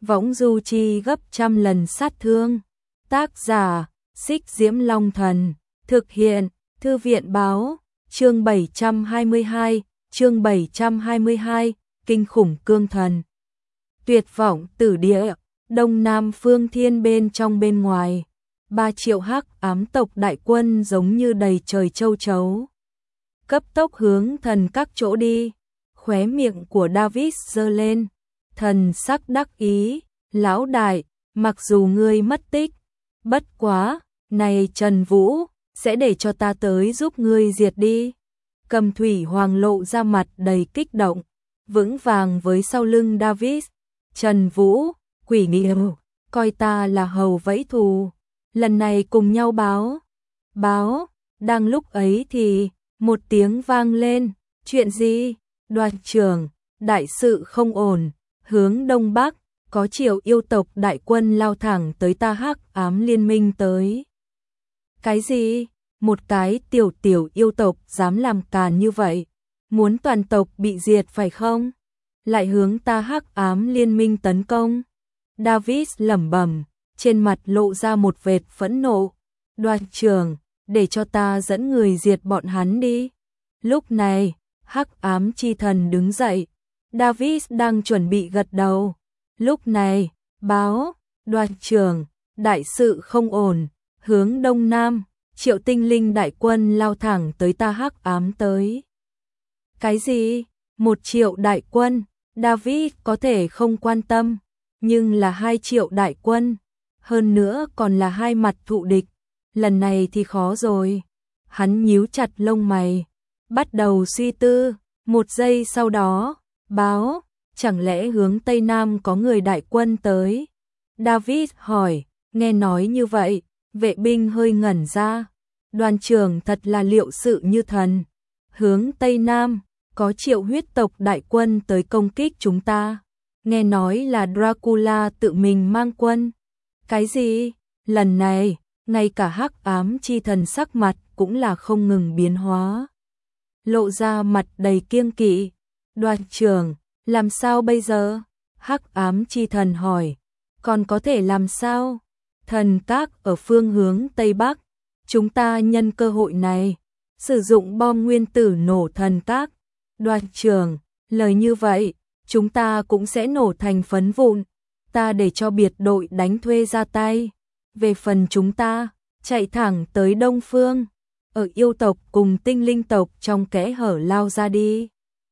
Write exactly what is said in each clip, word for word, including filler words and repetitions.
võng du chi gấp trăm lần sát thương. Tác giả, Xích Diễm Long Thần, thực hiện, Thư viện Báo, chương bảy trăm hai mươi hai, chương bảy trăm hai mươi hai, kinh khủng cương thần. Tuyệt vọng tử địa, đông nam phương thiên bên trong bên ngoài, ba triệu hắc ám tộc đại quân giống như đầy trời châu chấu. Cấp tốc hướng thần các chỗ đi, khóe miệng của David giơ lên, thần sắc đắc ý, lão đại, mặc dù ngươi mất tích, bất quá, này Trần Vũ, sẽ để cho ta tới giúp ngươi diệt đi. Cầm Thủy Hoàng lộ ra mặt đầy kích động, vững vàng với sau lưng David. Trần Vũ, quỷ nghiêu, coi ta là hầu vẫy thù, lần này cùng nhau báo. Báo, đang lúc ấy thì, một tiếng vang lên, chuyện gì? Đoàn trưởng, đại sự không ổn, hướng đông bắc, có triệu yêu tộc đại quân lao thẳng tới ta hắc ám liên minh tới. Cái gì? Một cái tiểu tiểu yêu tộc dám làm càn như vậy, muốn toàn tộc bị diệt phải không? Lại hướng ta hắc ám liên minh tấn công. David lẩm bẩm, trên mặt lộ ra một vệt phẫn nộ. Đoàn trưởng, để cho ta dẫn người diệt bọn hắn đi. Lúc này, hắc ám chi thần đứng dậy. David đang chuẩn bị gật đầu. Lúc này, báo, đoàn trưởng, đại sự không ổn, hướng đông nam, triệu tinh linh đại quân lao thẳng tới ta hắc ám tới. Cái gì? Một triệu đại quân, David có thể không quan tâm, nhưng là hai triệu đại quân, hơn nữa còn là hai mặt thụ địch, lần này thì khó rồi. Hắn nhíu chặt lông mày, bắt đầu suy tư, một giây sau đó, báo, chẳng lẽ hướng Tây Nam có người đại quân tới? David hỏi, nghe nói như vậy, vệ binh hơi ngẩn ra, đoàn trưởng thật là liệu sự như thần, hướng Tây Nam, có triệu huyết tộc đại quân tới công kích chúng ta, nghe nói là Dracula tự mình mang quân. Cái gì? Lần này, ngay cả hắc ám chi thần sắc mặt cũng là không ngừng biến hóa. Lộ ra mặt đầy kiêng kỵ, đoàn trưởng, làm sao bây giờ? Hắc ám chi thần hỏi, còn có thể làm sao? Thần các ở phương hướng Tây Bắc, chúng ta nhân cơ hội này, sử dụng bom nguyên tử nổ thần các. Đoàn trưởng, lời như vậy, chúng ta cũng sẽ nổ thành phấn vụn, ta để cho biệt đội đánh thuê ra tay. Về phần chúng ta, chạy thẳng tới Đông Phương, ở yêu tộc cùng tinh linh tộc trong kẽ hở lao ra đi.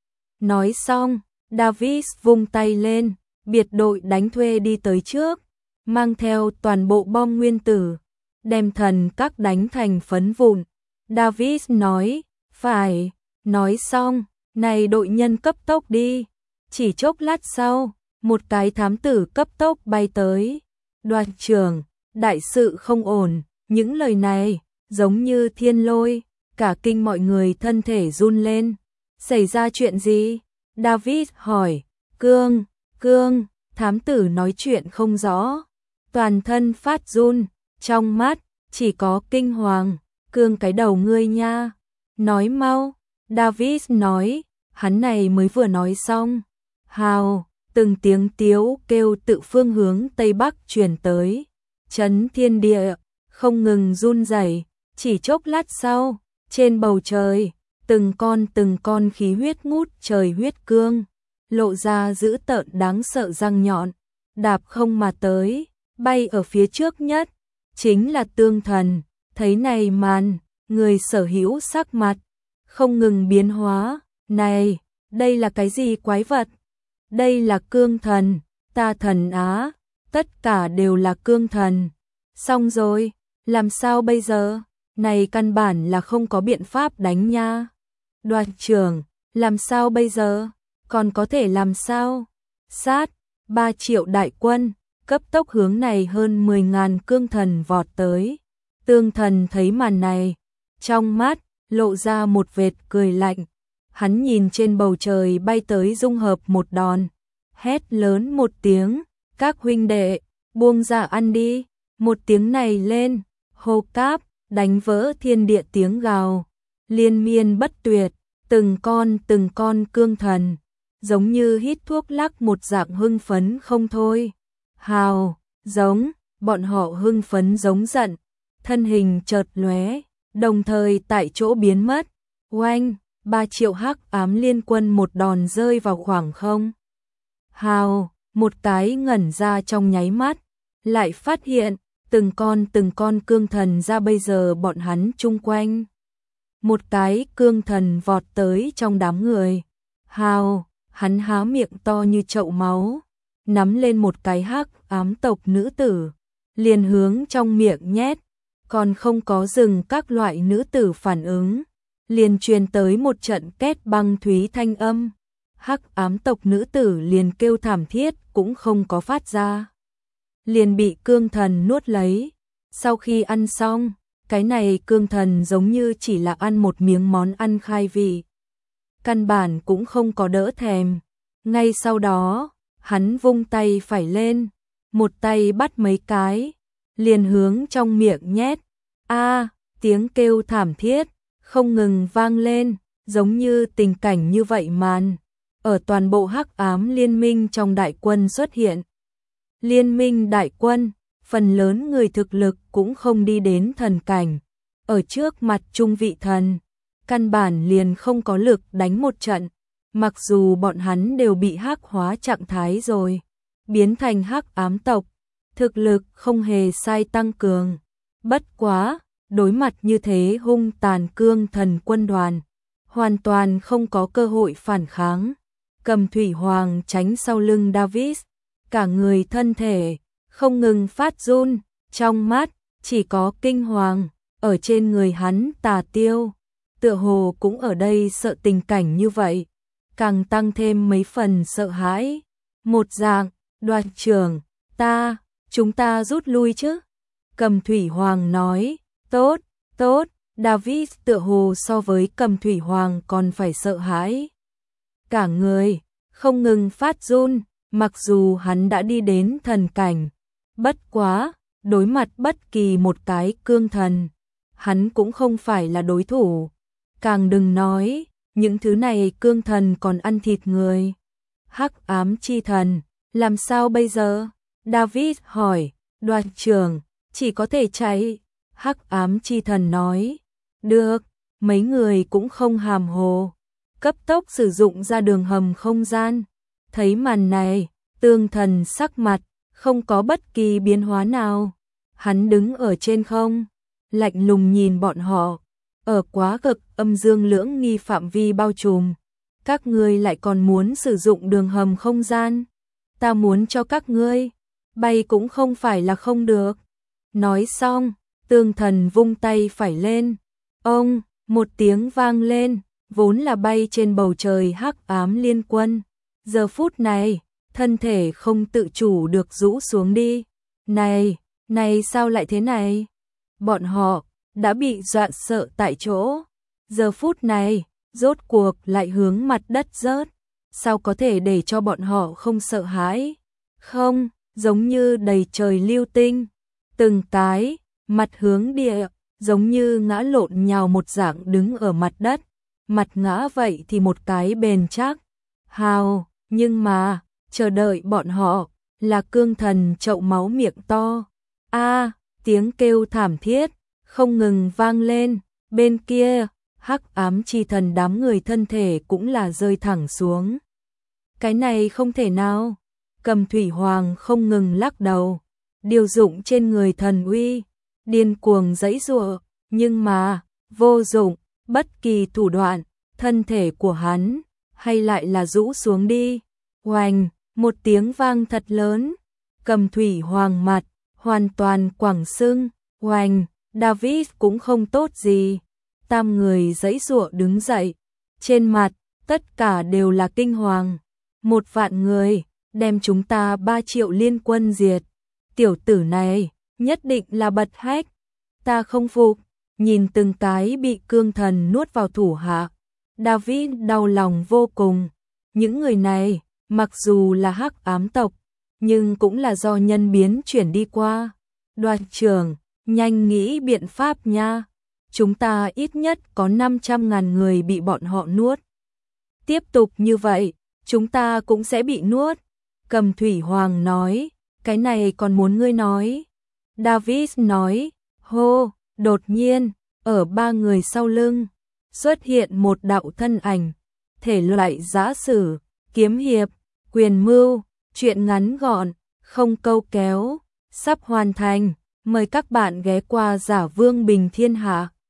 Nói xong, David vung tay lên, biệt đội đánh thuê đi tới trước, mang theo toàn bộ bom nguyên tử, đem thần các đánh thành phấn vụn. David nói, phải, nói xong, này đội nhân cấp tốc đi. Chỉ chốc lát sau, một cái thám tử cấp tốc bay tới. Đoàn trưởng, đại sự không ổn, những lời này, giống như thiên lôi, cả kinh mọi người thân thể run lên. Xảy ra chuyện gì? David hỏi, Cương, Cương, thám tử nói chuyện không rõ, toàn thân phát run, trong mắt, chỉ có kinh hoàng, Cương cái đầu ngươi nha, nói mau, David nói, hắn này mới vừa nói xong, hào, từng tiếng tiếu kêu tự phương hướng Tây Bắc truyền tới, chấn thiên địa, không ngừng run rẩy. Chỉ chốc lát sau, trên bầu trời, từng con từng con khí huyết ngút trời huyết cương, lộ ra dữ tợn đáng sợ răng nhọn, đạp không mà tới, bay ở phía trước nhất, chính là Tương Thần. Thấy này màn, người sở hữu sắc mặt, không ngừng biến hóa, này, đây là cái gì quái vật? Đây là cương thần, ta thần á, tất cả đều là cương thần. Xong rồi, làm sao bây giờ? Này căn bản là không có biện pháp đánh nha. Đoàn trưởng, làm sao bây giờ? Còn có thể làm sao? Sát, ba triệu đại quân, cấp tốc hướng này hơn mười ngàn cương thần vọt tới. Tương Thần thấy màn này, trong mắt, lộ ra một vệt cười lạnh. Hắn nhìn trên bầu trời bay tới dung hợp một đòn, hét lớn một tiếng, các huynh đệ, buông ra ăn đi. Một tiếng này lên, hô cáp, đánh vỡ thiên địa tiếng gào, liên miên bất tuyệt, từng con từng con cương thần, giống như hít thuốc lắc một dạng hưng phấn không thôi. Hào, giống, bọn họ hưng phấn giống giận, thân hình chợt lóe, đồng thời tại chỗ biến mất. Oanh, ba triệu hắc ám liên quân một đòn rơi vào khoảng không. Hào, một cái ngẩn ra trong nháy mắt, lại phát hiện, từng con từng con cương thần ra bây giờ bọn hắn chung quanh. Một cái cương thần vọt tới trong đám người. Hào, hắn há miệng to như chậu máu, nắm lên một cái hắc ám tộc nữ tử, liền hướng trong miệng nhét, còn không có dừng các loại nữ tử phản ứng, liền truyền tới một trận két băng thúy thanh âm. Hắc ám tộc nữ tử liền kêu thảm thiết cũng không có phát ra, liền bị cương thần nuốt lấy. Sau khi ăn xong, cái này cương thần giống như chỉ là ăn một miếng món ăn khai vị, căn bản cũng không có đỡ thèm. Ngay sau đó, hắn vung tay phải lên, một tay bắt mấy cái, liền hướng trong miệng nhét. A, tiếng kêu thảm thiết không ngừng vang lên, giống như tình cảnh như vậy màn ở toàn bộ hắc ám liên minh trong đại quân xuất hiện. Liên minh đại quân, phần lớn người thực lực cũng không đi đến thần cảnh, ở trước mặt trung vị thần, căn bản liền không có lực đánh một trận. Mặc dù bọn hắn đều bị hắc hóa trạng thái rồi, biến thành hắc ám tộc, thực lực không hề sai tăng cường. Bất quá, đối mặt như thế hung tàn cương thần quân đoàn, hoàn toàn không có cơ hội phản kháng. Cầm thủy hoàng tránh sau lưng David, cả người thân thể không ngừng phát run, trong mắt chỉ có kinh hoàng, ở trên người hắn tà tiêu, tựa hồ cũng ở đây sợ tình cảnh như vậy, càng tăng thêm mấy phần sợ hãi. Một dạng, đoàn trưởng, ta, chúng ta rút lui chứ? Cầm thủy hoàng nói, tốt, tốt, David tựa hồ so với cầm thủy hoàng còn phải sợ hãi. Cả người, không ngừng phát run, mặc dù hắn đã đi đến thần cảnh. Bất quá, đối mặt bất kỳ một cái cương thần, hắn cũng không phải là đối thủ. Càng đừng nói, những thứ này cương thần còn ăn thịt người. Hắc ám chi thần, làm sao bây giờ? David hỏi, đoàn trưởng, chỉ có thể chạy. Hắc ám chi thần nói, được, mấy người cũng không hàm hồ, cấp tốc sử dụng ra đường hầm không gian. Thấy màn này, tương thần sắc mặt, không có bất kỳ biến hóa nào. Hắn đứng ở trên không, lạnh lùng nhìn bọn họ, ở quá cực âm dương lưỡng nghi phạm vi bao trùm. Các ngươi lại còn muốn sử dụng đường hầm không gian, ta muốn cho các ngươi bay cũng không phải là không được. Nói xong, tương thần vung tay phải lên, ông, một tiếng vang lên, vốn là bay trên bầu trời hắc ám liên quân, giờ phút này, thân thể không tự chủ được rũ xuống đi. Này, này sao lại thế này? Bọn họ đã bị dọa sợ tại chỗ, giờ phút này, rốt cuộc lại hướng mặt đất rớt, sao có thể để cho bọn họ không sợ hãi? Không, giống như đầy trời lưu tinh, từng cái, mặt hướng địa, giống như ngã lộn nhào một dạng đứng ở mặt đất, mặt ngã vậy thì một cái bền chắc. Hào, nhưng mà, chờ đợi bọn họ, là cương thần chậu máu miệng to. A, tiếng kêu thảm thiết, không ngừng vang lên, bên kia, hắc ám chi thần đám người thân thể cũng là rơi thẳng xuống. Cái này không thể nào. Cầm thủy hoàng không ngừng lắc đầu, điều dụng trên người thần uy, điên cuồng giãy giụa, nhưng mà, vô dụng, bất kỳ thủ đoạn, thân thể của hắn, hay lại là rũ xuống đi. Oanh, một tiếng vang thật lớn, cầm thủy hoàng mặt, hoàn toàn quẳng sưng. Oanh, David cũng không tốt gì. Tam người giãy giụa đứng dậy, trên mặt, tất cả đều là kinh hoàng. Một vạn người, đem chúng ta ba triệu liên quân diệt. Tiểu tử này, nhất định là bật hách. Ta không phục, nhìn từng cái bị cương thần nuốt vào thủ hạ. David đau lòng vô cùng. Những người này, mặc dù là hắc ám tộc, nhưng cũng là do nhân biến chuyển đi qua. Đoàn trưởng, nhanh nghĩ biện pháp nha. Chúng ta ít nhất có năm trăm ngàn người bị bọn họ nuốt. Tiếp tục như vậy, chúng ta cũng sẽ bị nuốt. Cầm thủy hoàng nói, cái này còn muốn ngươi nói. David nói, hô, đột nhiên, ở ba người sau lưng, xuất hiện một đạo thân ảnh, thể loại giã sử, kiếm hiệp, quyền mưu, chuyện ngắn gọn, không câu kéo, sắp hoàn thành, mời các bạn ghé qua Giả Vương Bình Thiên Hạ.